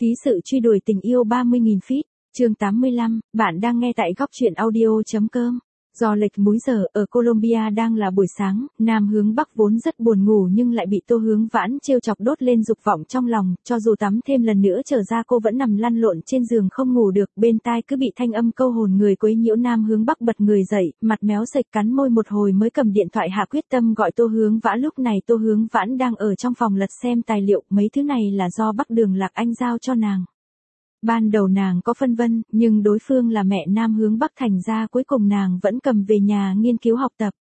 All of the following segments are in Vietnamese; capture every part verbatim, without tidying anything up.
Ký sự truy đuổi tình yêu ba mươi nghìn feet, chương tám mươi lăm, bạn đang nghe tại góc truyện audio chấm com. Do lệch múi giờ, ở Colombia đang là buổi sáng, Nam hướng Bắc vốn rất buồn ngủ nhưng lại bị Tô Hướng Vãn trêu chọc đốt lên dục vọng trong lòng, cho dù tắm thêm lần nữa trở ra cô vẫn nằm lăn lộn trên giường không ngủ được, bên tai cứ bị thanh âm câu hồn người quấy nhiễu. Nam hướng Bắc bật người dậy, mặt méo sệch cắn môi một hồi mới cầm điện thoại hạ quyết tâm gọi Tô Hướng Vãn. Lúc này Tô Hướng Vãn đang ở trong phòng lật xem tài liệu, mấy thứ này là do Bắc Đường Lạc Anh giao cho nàng. Ban đầu nàng có phân vân, nhưng đối phương là mẹ Nam hướng Bắc thành ra cuối cùng nàng vẫn cầm về nhà nghiên cứu học tập.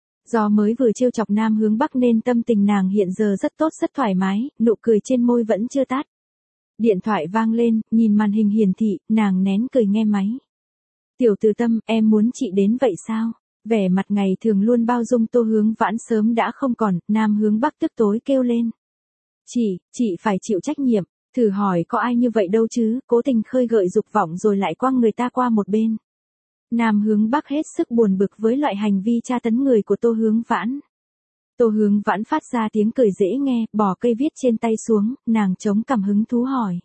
Do mới vừa trêu chọc Nam hướng Bắc nên tâm tình nàng hiện giờ rất tốt rất thoải mái, nụ cười trên môi vẫn chưa tắt. Điện thoại vang lên, nhìn màn hình hiển thị, nàng nén cười nghe máy. Tiểu Từ Tâm, em muốn chị đến vậy sao? Vẻ mặt ngày thường luôn bao dung Tô Hướng Vãn sớm đã không còn, Nam hướng Bắc tức tối kêu lên. Chị, chị phải chịu trách nhiệm. Thử hỏi có ai như vậy đâu chứ, cố tình khơi gợi dục vọng rồi lại quăng người ta qua một bên. Nam hướng Bắc hết sức buồn bực với loại hành vi tra tấn người của Tô Hướng Vãn. Tô Hướng Vãn phát ra tiếng cười dễ nghe, bỏ cây viết trên tay xuống, nàng chống cằm hứng thú hỏi.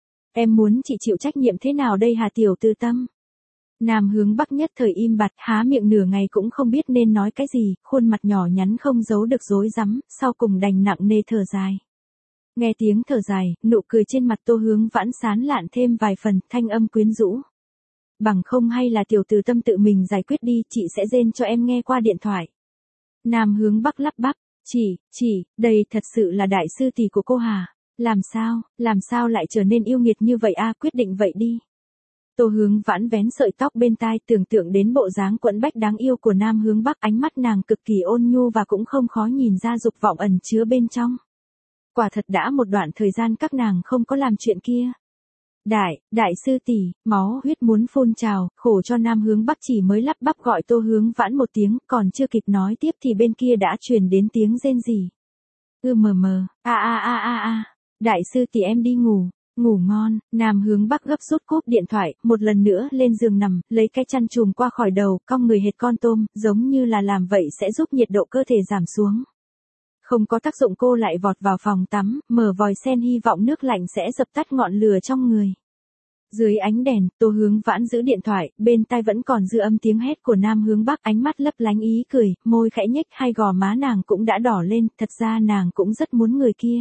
Em muốn chị chịu trách nhiệm thế nào đây hả Tiểu Từ Tâm? Nam hướng Bắc nhất thời im bặt, há miệng nửa ngày cũng không biết nên nói cái gì, khuôn mặt nhỏ nhắn không giấu được rối rắm, sau cùng đành nặng nề thở dài. Nghe tiếng thở dài, nụ cười trên mặt Tô Hướng Vãn sán lạn thêm vài phần, thanh âm quyến rũ. Bằng không hay là Tiểu Từ Tâm tự mình giải quyết đi, chị sẽ rên cho em nghe qua điện thoại. Nam hướng Bắc lắp bắp, chị, chị, đây thật sự là đại sư tỷ của cô hả? Làm sao, làm sao lại trở nên yêu nghiệt như vậy a? Quyết định vậy đi. Tô Hướng Vãn vén sợi tóc bên tai, tưởng tượng đến bộ dáng quẫn bách đáng yêu của Nam hướng Bắc, ánh mắt nàng cực kỳ ôn nhu và cũng không khó nhìn ra dục vọng ẩn chứa bên trong. Quả thật đã một đoạn thời gian các nàng không có làm chuyện kia. Đại, đại sư tỷ, máu huyết muốn phun trào, khổ cho Nam hướng Bắc chỉ mới lắp bắp gọi Tô Hướng Vãn một tiếng, còn chưa kịp nói tiếp thì bên kia đã truyền đến tiếng rên rỉ. Ư mờ mờ, a a a a a, đại sư tỷ em đi ngủ, ngủ ngon. Nam hướng Bắc gấp rút cúp điện thoại, một lần nữa lên giường nằm, lấy cái chăn trùm qua khỏi đầu, cong người hệt con tôm, giống như là làm vậy sẽ giúp nhiệt độ cơ thể giảm xuống. Không có tác dụng, cô lại vọt vào phòng tắm, mở vòi sen hy vọng nước lạnh sẽ dập tắt ngọn lửa trong người. Dưới ánh đèn, Tô Hướng Vãn giữ điện thoại, bên tai vẫn còn dư âm tiếng hét của Nam hướng Bắc, ánh mắt lấp lánh ý cười, môi khẽ nhếch, hai gò má nàng cũng đã đỏ lên, thật ra nàng cũng rất muốn người kia.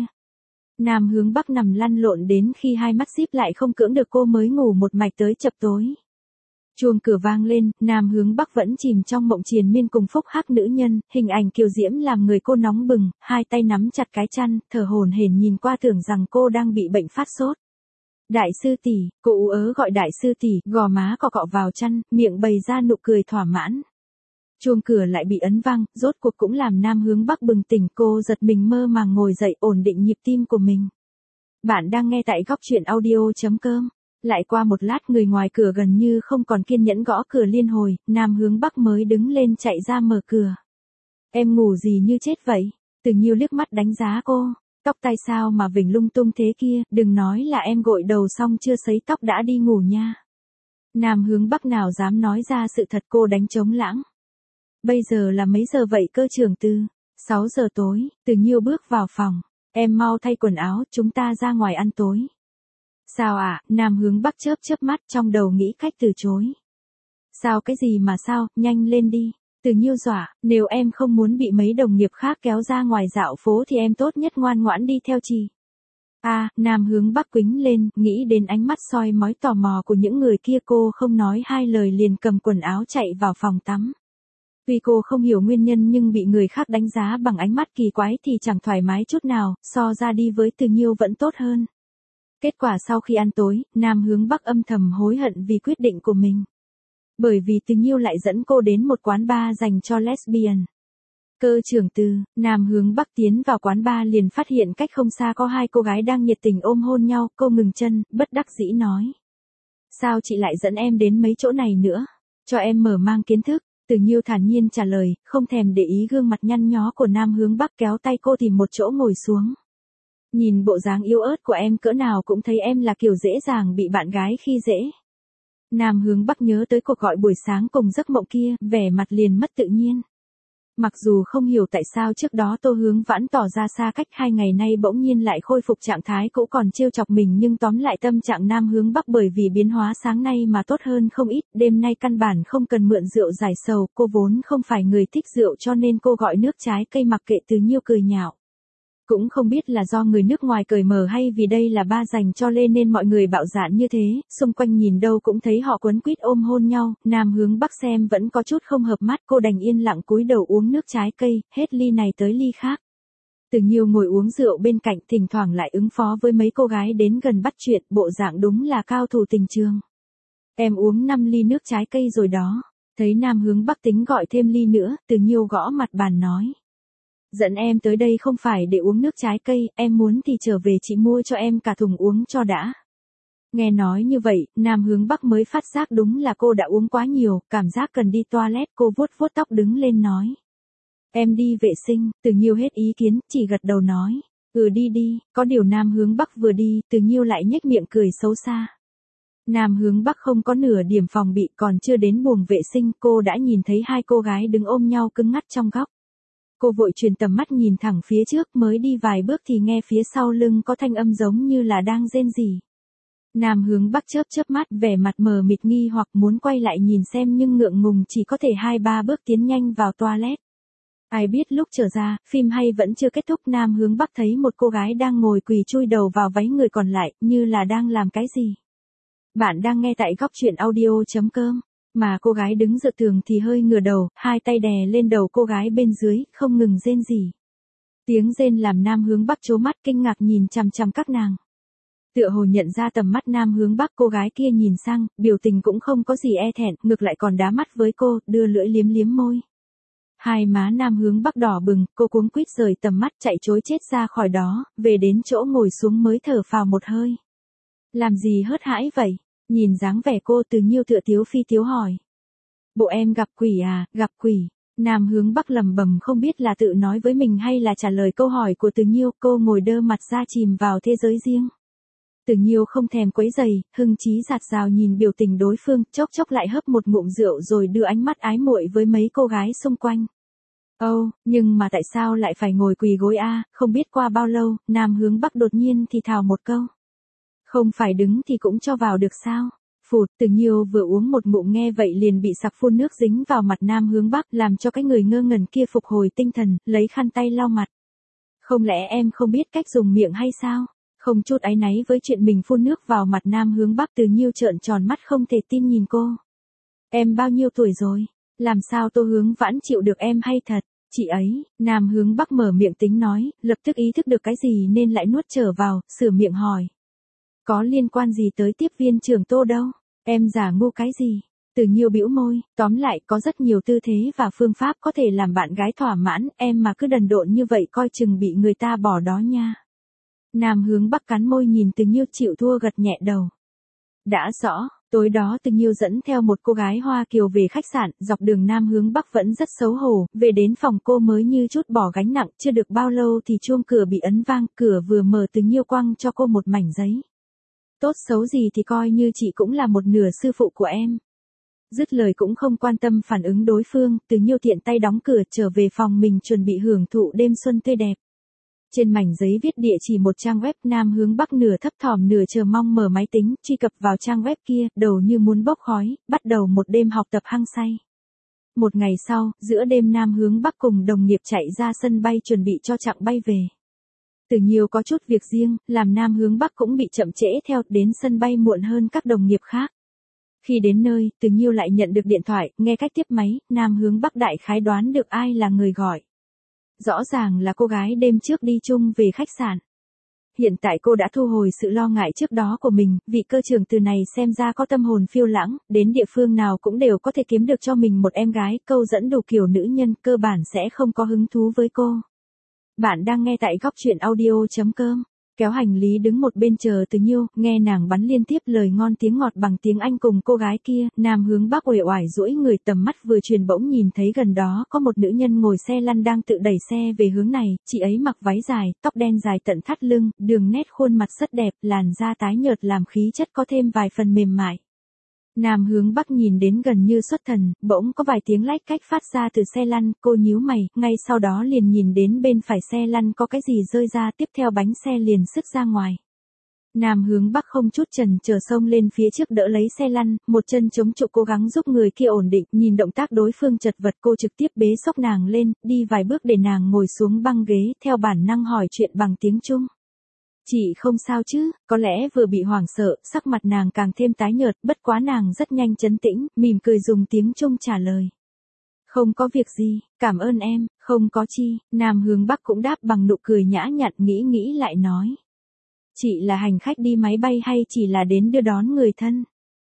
Nam hướng Bắc nằm lăn lộn đến khi hai mắt díp lại không cưỡng được cô mới ngủ một mạch tới chập tối. Chuông cửa vang lên, Nam hướng Bắc vẫn chìm trong mộng triền miên cùng phúc hắc nữ nhân, hình ảnh kiều diễm làm người cô nóng bừng, hai tay nắm chặt cái chăn, thở hổn hển nhìn qua tưởng rằng cô đang bị bệnh phát sốt. Đại sư tỷ, cô ú ớ gọi đại sư tỷ, gò má cọ cọ vào chăn, miệng bày ra nụ cười thỏa mãn. Chuông cửa lại bị ấn vang, rốt cuộc cũng làm Nam hướng Bắc bừng tỉnh, cô giật mình mơ màng ngồi dậy, ổn định nhịp tim của mình. Bạn đang nghe tại góc truyện audio chấm com. Lại qua một lát, người ngoài cửa gần như không còn kiên nhẫn gõ cửa liên hồi, Nam hướng Bắc mới đứng lên chạy ra mở cửa. Em ngủ gì như chết vậy? Từ Nhiêu liếc mắt đánh giá cô, tóc tai sao mà vểnh lung tung thế kia, đừng nói là em gội đầu xong chưa sấy tóc đã đi ngủ nha. Nam hướng Bắc nào dám nói ra sự thật, cô đánh trống lãng. Bây giờ là mấy giờ vậy cơ trưởng Từ? sáu giờ tối, Từ Nhiêu bước vào phòng. Em mau thay quần áo, chúng ta ra ngoài ăn tối. Sao ạ? À? Nam hướng Bắc chớp chớp mắt, trong đầu nghĩ cách từ chối. Sao cái gì mà sao, nhanh lên đi. Từ Nhiêu dọa, nếu em không muốn bị mấy đồng nghiệp khác kéo ra ngoài dạo phố thì em tốt nhất ngoan ngoãn đi theo chị. À, Nam hướng Bắc quĩnh lên, nghĩ đến ánh mắt soi mói tò mò của những người kia, cô không nói hai lời liền cầm quần áo chạy vào phòng tắm. Tuy cô không hiểu nguyên nhân nhưng bị người khác đánh giá bằng ánh mắt kỳ quái thì chẳng thoải mái chút nào, so ra đi với Từ Nhiêu vẫn tốt hơn. Kết quả sau khi ăn tối, Nam hướng Bắc âm thầm hối hận vì quyết định của mình. Bởi vì Từ Nhiêu lại dẫn cô đến một quán bar dành cho lesbian. Cơ trưởng Từ, Nam hướng Bắc tiến vào quán bar liền phát hiện cách không xa có hai cô gái đang nhiệt tình ôm hôn nhau, cô ngừng chân, bất đắc dĩ nói. Sao chị lại dẫn em đến mấy chỗ này nữa? Cho em mở mang kiến thức. Từ Nhiêu thản nhiên trả lời, không thèm để ý gương mặt nhăn nhó của Nam hướng Bắc, kéo tay cô tìm một chỗ ngồi xuống. Nhìn bộ dáng yếu ớt của em cỡ nào cũng thấy em là kiểu dễ dàng bị bạn gái khi dễ. Nam hướng Bắc nhớ tới cuộc gọi buổi sáng cùng giấc mộng kia, vẻ mặt liền mất tự nhiên. Mặc dù không hiểu tại sao trước đó Tô Hướng Vãn tỏ ra xa cách hai ngày nay bỗng nhiên lại khôi phục trạng thái cũ còn trêu chọc mình nhưng tóm lại tâm trạng Nam Hướng Bắc bởi vì biến hóa sáng nay mà tốt hơn không ít, đêm nay căn bản không cần mượn rượu giải sầu, cô vốn không phải người thích rượu cho nên cô gọi nước trái cây mặc kệ Từ Nhiêu cười nhạo. Cũng không biết là do người nước ngoài cởi mở hay vì đây là ba dành cho Lê nên mọi người bạo dạn như thế, xung quanh nhìn đâu cũng thấy họ quấn quýt ôm hôn nhau, Nam Hướng Bắc xem vẫn có chút không hợp mắt, cô đành yên lặng cúi đầu uống nước trái cây, hết ly này tới ly khác. Từ Nhiêu ngồi uống rượu bên cạnh thỉnh thoảng lại ứng phó với mấy cô gái đến gần bắt chuyện, bộ dạng đúng là cao thủ tình trường. Em uống năm ly nước trái cây rồi đó, thấy Nam Hướng Bắc tính gọi thêm ly nữa, Từ Nhiêu gõ mặt bàn nói. Dẫn em tới đây không phải để uống nước trái cây, em muốn thì trở về chị mua cho em cả thùng uống cho đã. Nghe nói như vậy, Nam Hướng Bắc mới phát giác đúng là cô đã uống quá nhiều, cảm giác cần đi toilet, cô vuốt vuốt tóc đứng lên nói. Em đi vệ sinh, Từ Nhiêu hết ý kiến, chỉ gật đầu nói. Ừ đi đi, có điều Nam Hướng Bắc vừa đi, Từ Nhiêu lại nhếch miệng cười xấu xa. Nam Hướng Bắc không có nửa điểm phòng bị, còn chưa đến buồng vệ sinh, cô đã nhìn thấy hai cô gái đứng ôm nhau cứng ngắc trong góc. Cô vội truyền tầm mắt nhìn thẳng phía trước, mới đi vài bước thì nghe phía sau lưng có thanh âm giống như là đang rên rỉ. Nam Hướng Bắc chớp chớp mắt, vẻ mặt mờ mịt nghi hoặc muốn quay lại nhìn xem nhưng ngượng ngùng chỉ có thể hai ba bước tiến nhanh vào toilet. Ai biết lúc trở ra, phim hay vẫn chưa kết thúc, Nam Hướng Bắc thấy một cô gái đang ngồi quỳ chui đầu vào váy người còn lại, như là đang làm cái gì. Bạn đang nghe tại góc truyện audio chấm com. Mà cô gái đứng dựa tường thì hơi ngửa đầu, hai tay đè lên đầu cô gái bên dưới, không ngừng rên rỉ. Tiếng rên làm Nam Hướng Bắc trố mắt kinh ngạc nhìn chằm chằm các nàng. Tựa hồ nhận ra tầm mắt Nam Hướng Bắc, cô gái kia nhìn sang, biểu tình cũng không có gì e thẹn, ngược lại còn đá mắt với cô, đưa lưỡi liếm liếm môi. Hai má Nam Hướng Bắc đỏ bừng, cô cuống quýt rời tầm mắt chạy trối chết ra khỏi đó, về đến chỗ ngồi xuống mới thở phào một hơi. Làm gì hớt hãi vậy? Nhìn dáng vẻ cô, Từ Nhiêu tựa tiếu phi tiếu hỏi. Bộ em gặp quỷ à, gặp quỷ. Nam Hướng Bắc lầm bầm không biết là tự nói với mình hay là trả lời câu hỏi của Từ Nhiêu, cô ngồi đơ mặt ra chìm vào thế giới riêng. Từ Nhiêu không thèm quấy giày, hưng chí dạt dào nhìn biểu tình đối phương, chốc chốc lại hớp một ngụm rượu rồi đưa ánh mắt ái muội với mấy cô gái xung quanh. Âu, oh, nhưng mà tại sao lại phải ngồi quỳ gối a? À? Không biết qua bao lâu, Nam Hướng Bắc đột nhiên thì thào một câu. Không phải đứng thì cũng cho vào được sao? Phụt, Từ Nhiêu vừa uống một ngụm nghe vậy liền bị sặc phun nước dính vào mặt Nam Hướng Bắc, làm cho cái người ngơ ngẩn kia phục hồi tinh thần, lấy khăn tay lau mặt. Không lẽ em không biết cách dùng miệng hay sao? Không chút áy náy với chuyện mình phun nước vào mặt Nam Hướng Bắc, Từ Nhiêu trợn tròn mắt không thể tin nhìn cô. Em bao nhiêu tuổi rồi? Làm sao Tô Hướng Vãn chịu được em hay thật? Chị ấy, Nam Hướng Bắc mở miệng tính nói, lập tức ý thức được cái gì nên lại nuốt trở vào, sửa miệng hỏi. Có liên quan gì tới tiếp viên trưởng Tô đâu? Em giả ngu cái gì? Từ Nhiêu bĩu môi, tóm lại có rất nhiều tư thế và phương pháp có thể làm bạn gái thỏa mãn, em mà cứ đần độn như vậy coi chừng bị người ta bỏ đó nha. Nam Hướng Bắc cắn môi nhìn Từ Nhiêu chịu thua gật nhẹ đầu. Đã rõ, tối đó Từ Nhiêu dẫn theo một cô gái Hoa Kiều về khách sạn, dọc đường Nam Hướng Bắc vẫn rất xấu hổ, về đến phòng cô mới như chút bỏ gánh nặng, chưa được bao lâu thì chuông cửa bị ấn vang, cửa vừa mở Từ Nhiêu quăng cho cô một mảnh giấy. Tốt xấu gì thì coi như chị cũng là một nửa sư phụ của em. Dứt lời cũng không quan tâm phản ứng đối phương, Từ Nhiêu tiện tay đóng cửa trở về phòng mình chuẩn bị hưởng thụ đêm xuân tươi đẹp. Trên mảnh giấy viết địa chỉ một trang web, Nam Hướng Bắc nửa thấp thỏm nửa chờ mong mở máy tính, truy cập vào trang web kia, đầu như muốn bốc khói, bắt đầu một đêm học tập hăng say. Một ngày sau, giữa đêm Nam Hướng Bắc cùng đồng nghiệp chạy ra sân bay chuẩn bị cho chặng bay về. Từ Nhiêu có chút việc riêng, làm Nam Hướng Bắc cũng bị chậm trễ theo, đến sân bay muộn hơn các đồng nghiệp khác. Khi đến nơi, Từ Nhiêu lại nhận được điện thoại, nghe cách tiếp máy, Nam Hướng Bắc đại khái đoán được ai là người gọi. Rõ ràng là cô gái đêm trước đi chung về khách sạn. Hiện tại cô đã thu hồi sự lo ngại trước đó của mình, vị cơ trưởng từ này xem ra có tâm hồn phiêu lãng, đến địa phương nào cũng đều có thể kiếm được cho mình một em gái, câu dẫn đủ kiểu nữ nhân, cơ bản sẽ không có hứng thú với cô. Bạn đang nghe tại góc truyện audio chấm com. Kéo hành lý đứng một bên chờ Từ Nhiêu, nghe nàng bắn liên tiếp lời ngon tiếng ngọt bằng tiếng Anh cùng cô gái kia, Nam Hướng Bắc uể oải duỗi người tầm mắt vừa truyền bỗng nhìn thấy gần đó có một nữ nhân ngồi xe lăn đang tự đẩy xe về hướng này, chị ấy mặc váy dài, tóc đen dài tận thắt lưng, đường nét khuôn mặt rất đẹp, làn da tái nhợt làm khí chất có thêm vài phần mềm mại. Nam hướng Bắc nhìn đến gần như xuất thần, bỗng có vài tiếng lách cách phát ra từ xe lăn, cô nhíu mày, ngay sau đó liền nhìn đến bên phải xe lăn có cái gì rơi ra, tiếp theo bánh xe liền sứt ra ngoài. Nam hướng Bắc không chút chần chờ xông lên phía trước đỡ lấy xe lăn, một chân chống trụ cố gắng giúp người kia ổn định, nhìn động tác đối phương chật vật cô trực tiếp bế xốc nàng lên, đi vài bước để nàng ngồi xuống băng ghế, theo bản năng hỏi chuyện bằng tiếng Trung. Chị không sao chứ, có lẽ vừa bị hoảng sợ, sắc mặt nàng càng thêm tái nhợt, bất quá nàng rất nhanh trấn tĩnh, mỉm cười dùng tiếng Trung trả lời. Không có việc gì, cảm ơn em, không có chi, Nam hướng Bắc cũng đáp bằng nụ cười nhã nhặn, nghĩ nghĩ lại nói. Chị là hành khách đi máy bay hay chỉ là đến đưa đón người thân?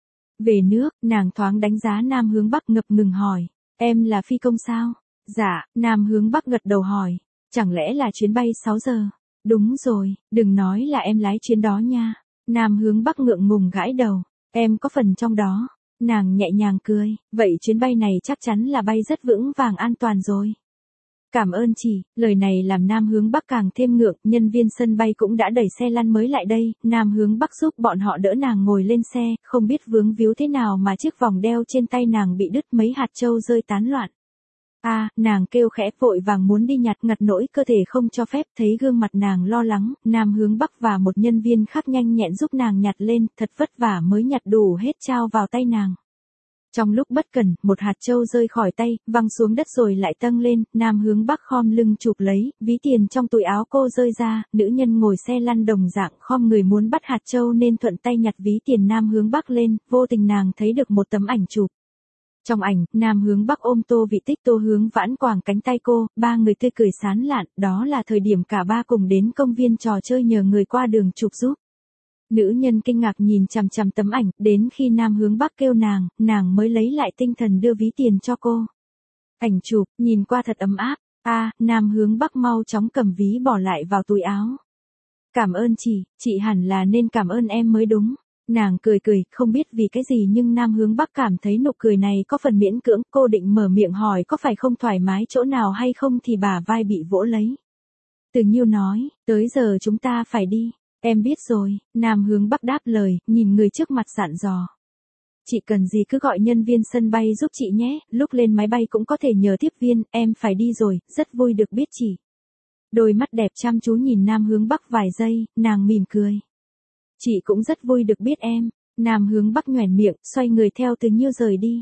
Về nước, nàng thoáng đánh giá Nam hướng Bắc ngập ngừng hỏi, em là phi công sao? Dạ, Nam hướng Bắc gật đầu hỏi, chẳng lẽ là chuyến bay sáu giờ? Đúng rồi, đừng nói là em lái chuyến đó nha. Nam hướng Bắc ngượng ngùng gãi đầu, em có phần trong đó. Nàng nhẹ nhàng cười, vậy chuyến bay này chắc chắn là bay rất vững vàng an toàn rồi. Cảm ơn chị, lời này làm Nam hướng Bắc càng thêm ngượng, nhân viên sân bay cũng đã đẩy xe lăn mới lại đây, Nam hướng Bắc giúp bọn họ đỡ nàng ngồi lên xe, không biết vướng víu thế nào mà chiếc vòng đeo trên tay nàng bị đứt mấy hạt châu rơi tán loạn. A, à, nàng kêu khẽ vội vàng muốn đi nhặt ngặt nỗi cơ thể không cho phép, thấy gương mặt nàng lo lắng, Nam hướng Bắc và một nhân viên khác nhanh nhẹn giúp nàng nhặt lên, thật vất vả mới nhặt đủ hết trao vào tay nàng. Trong lúc bất cẩn, một hạt châu rơi khỏi tay, văng xuống đất rồi lại tăng lên, Nam hướng Bắc khom lưng chụp lấy, ví tiền trong túi áo cô rơi ra, nữ nhân ngồi xe lăn đồng dạng khom người muốn bắt hạt châu nên thuận tay nhặt ví tiền Nam hướng Bắc lên, vô tình nàng thấy được một tấm ảnh chụp. Trong ảnh, Nam hướng Bắc ôm Tô Vị Tích, Tô Hướng Vãn quàng cánh tay cô, ba người tươi cười sán lạn, đó là thời điểm cả ba cùng đến công viên trò chơi nhờ người qua đường chụp giúp. Nữ nhân kinh ngạc nhìn chằm chằm tấm ảnh, đến khi Nam hướng Bắc kêu nàng, nàng mới lấy lại tinh thần đưa ví tiền cho cô. Ảnh chụp, nhìn qua thật ấm áp, a, à, Nam hướng Bắc mau chóng cầm ví bỏ lại vào túi áo. Cảm ơn chị, chị hẳn là nên cảm ơn em mới đúng. Nàng cười cười, không biết vì cái gì nhưng Nam hướng Bắc cảm thấy nụ cười này có phần miễn cưỡng, cô định mở miệng hỏi có phải không thoải mái chỗ nào hay không thì bả vai bị vỗ lấy. Từ Nhiêu nói, tới giờ chúng ta phải đi. Em biết rồi, Nam hướng Bắc đáp lời, nhìn người trước mặt dặn dò. Chị cần gì cứ gọi nhân viên sân bay giúp chị nhé, lúc lên máy bay cũng có thể nhờ tiếp viên, em phải đi rồi, rất vui được biết chị. Đôi mắt đẹp chăm chú nhìn Nam hướng Bắc vài giây, nàng mỉm cười. Chị cũng rất vui được biết em, Nam hướng Bắc nhoẻn miệng, xoay người theo Từ Nhiêu rời đi.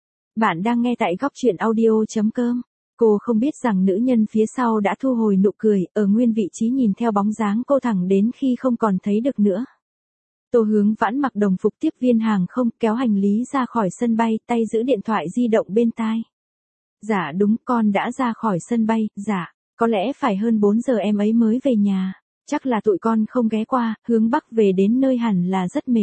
Bạn đang nghe tại góc truyện audio chấm com. Cô không biết rằng nữ nhân phía sau đã thu hồi nụ cười, ở nguyên vị trí nhìn theo bóng dáng cô thẳng đến khi không còn thấy được nữa. Tô Hướng Vãn mặc đồng phục tiếp viên hàng không, kéo hành lý ra khỏi sân bay, tay giữ điện thoại di động bên tai. Dạ đúng, con đã ra khỏi sân bay, dạ, có lẽ phải hơn bốn giờ em ấy mới về nhà. Chắc là tụi con không ghé qua, hướng Bắc về đến nơi hẳn là rất mệt.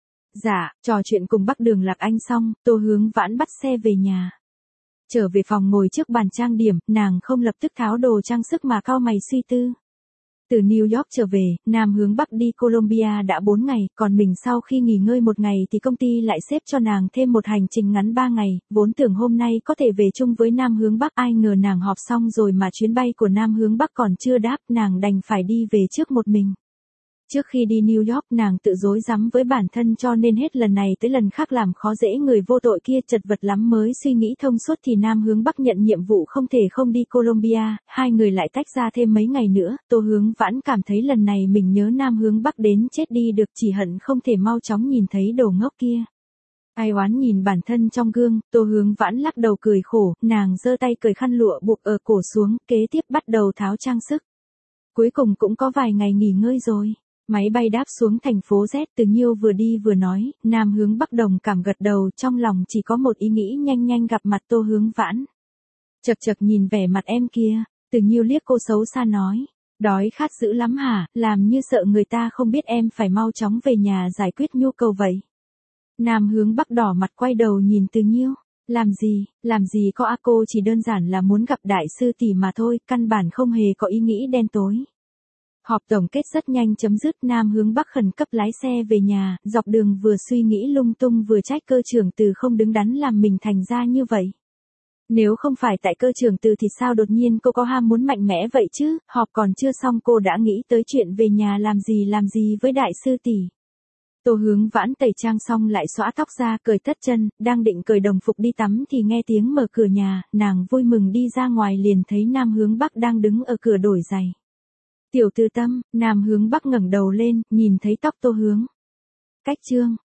Dạ, trò chuyện cùng Bắc Đường Lạc Anh xong, Tô Hướng Vãn bắt xe về nhà. Trở về phòng ngồi trước bàn trang điểm, nàng không lập tức tháo đồ trang sức mà cau mày suy tư. Từ New York trở về, Nam hướng Bắc đi Colombia đã bốn ngày, còn mình sau khi nghỉ ngơi một ngày thì công ty lại xếp cho nàng thêm một hành trình ngắn ba ngày, vốn tưởng hôm nay có thể về chung với Nam hướng Bắc, ai ngờ nàng họp xong rồi mà chuyến bay của Nam hướng Bắc còn chưa đáp, nàng đành phải đi về trước một mình. Trước khi đi New York nàng tự dối rắm với bản thân cho nên hết lần này tới lần khác làm khó dễ người vô tội kia, chật vật lắm mới suy nghĩ thông suốt thì Nam hướng Bắc nhận nhiệm vụ không thể không đi Colombia, hai người lại tách ra thêm mấy ngày nữa, Tô Hướng Vãn cảm thấy lần này mình nhớ Nam hướng Bắc đến chết đi được, chỉ hận không thể mau chóng nhìn thấy đồ ngốc kia. Ai oán nhìn bản thân trong gương, Tô Hướng Vãn lắc đầu cười khổ, nàng giơ tay cởi khăn lụa buộc ở cổ xuống, kế tiếp bắt đầu tháo trang sức. Cuối cùng cũng có vài ngày nghỉ ngơi rồi. Máy bay đáp xuống thành phố Z, Từ Nhiêu vừa đi vừa nói, Nam hướng Bắc đồng cảm gật đầu, trong lòng chỉ có một ý nghĩ nhanh nhanh gặp mặt Tô Hướng Vãn. Chật chật nhìn vẻ mặt em kia, Từ Nhiêu liếc cô xấu xa nói, đói khát dữ lắm hả, làm như sợ người ta không biết em phải mau chóng về nhà giải quyết nhu cầu vậy. Nam hướng Bắc đỏ mặt quay đầu nhìn Từ Nhiêu, làm gì, làm gì có a, cô chỉ đơn giản là muốn gặp đại sư tỷ mà thôi, căn bản không hề có ý nghĩ đen tối. Họp tổng kết rất nhanh chấm dứt, Nam hướng Bắc khẩn cấp lái xe về nhà, dọc đường vừa suy nghĩ lung tung vừa trách cơ trưởng Từ không đứng đắn làm mình thành ra như vậy. Nếu không phải tại cơ trưởng Từ thì sao đột nhiên cô có ham muốn mạnh mẽ vậy chứ, họp còn chưa xong cô đã nghĩ tới chuyện về nhà làm gì làm gì với đại sư tỷ. Tô Hướng Vãn tẩy trang xong lại xõa tóc ra, cởi tất chân, đang định cởi đồng phục đi tắm thì nghe tiếng mở cửa nhà, nàng vui mừng đi ra ngoài liền thấy Nam Hướng Bắc đang đứng ở cửa đổi giày. Tiểu Tư Tâm, Nam Hướng Bắc ngẩng đầu lên, nhìn thấy tóc Tô Hướng Cách Trương.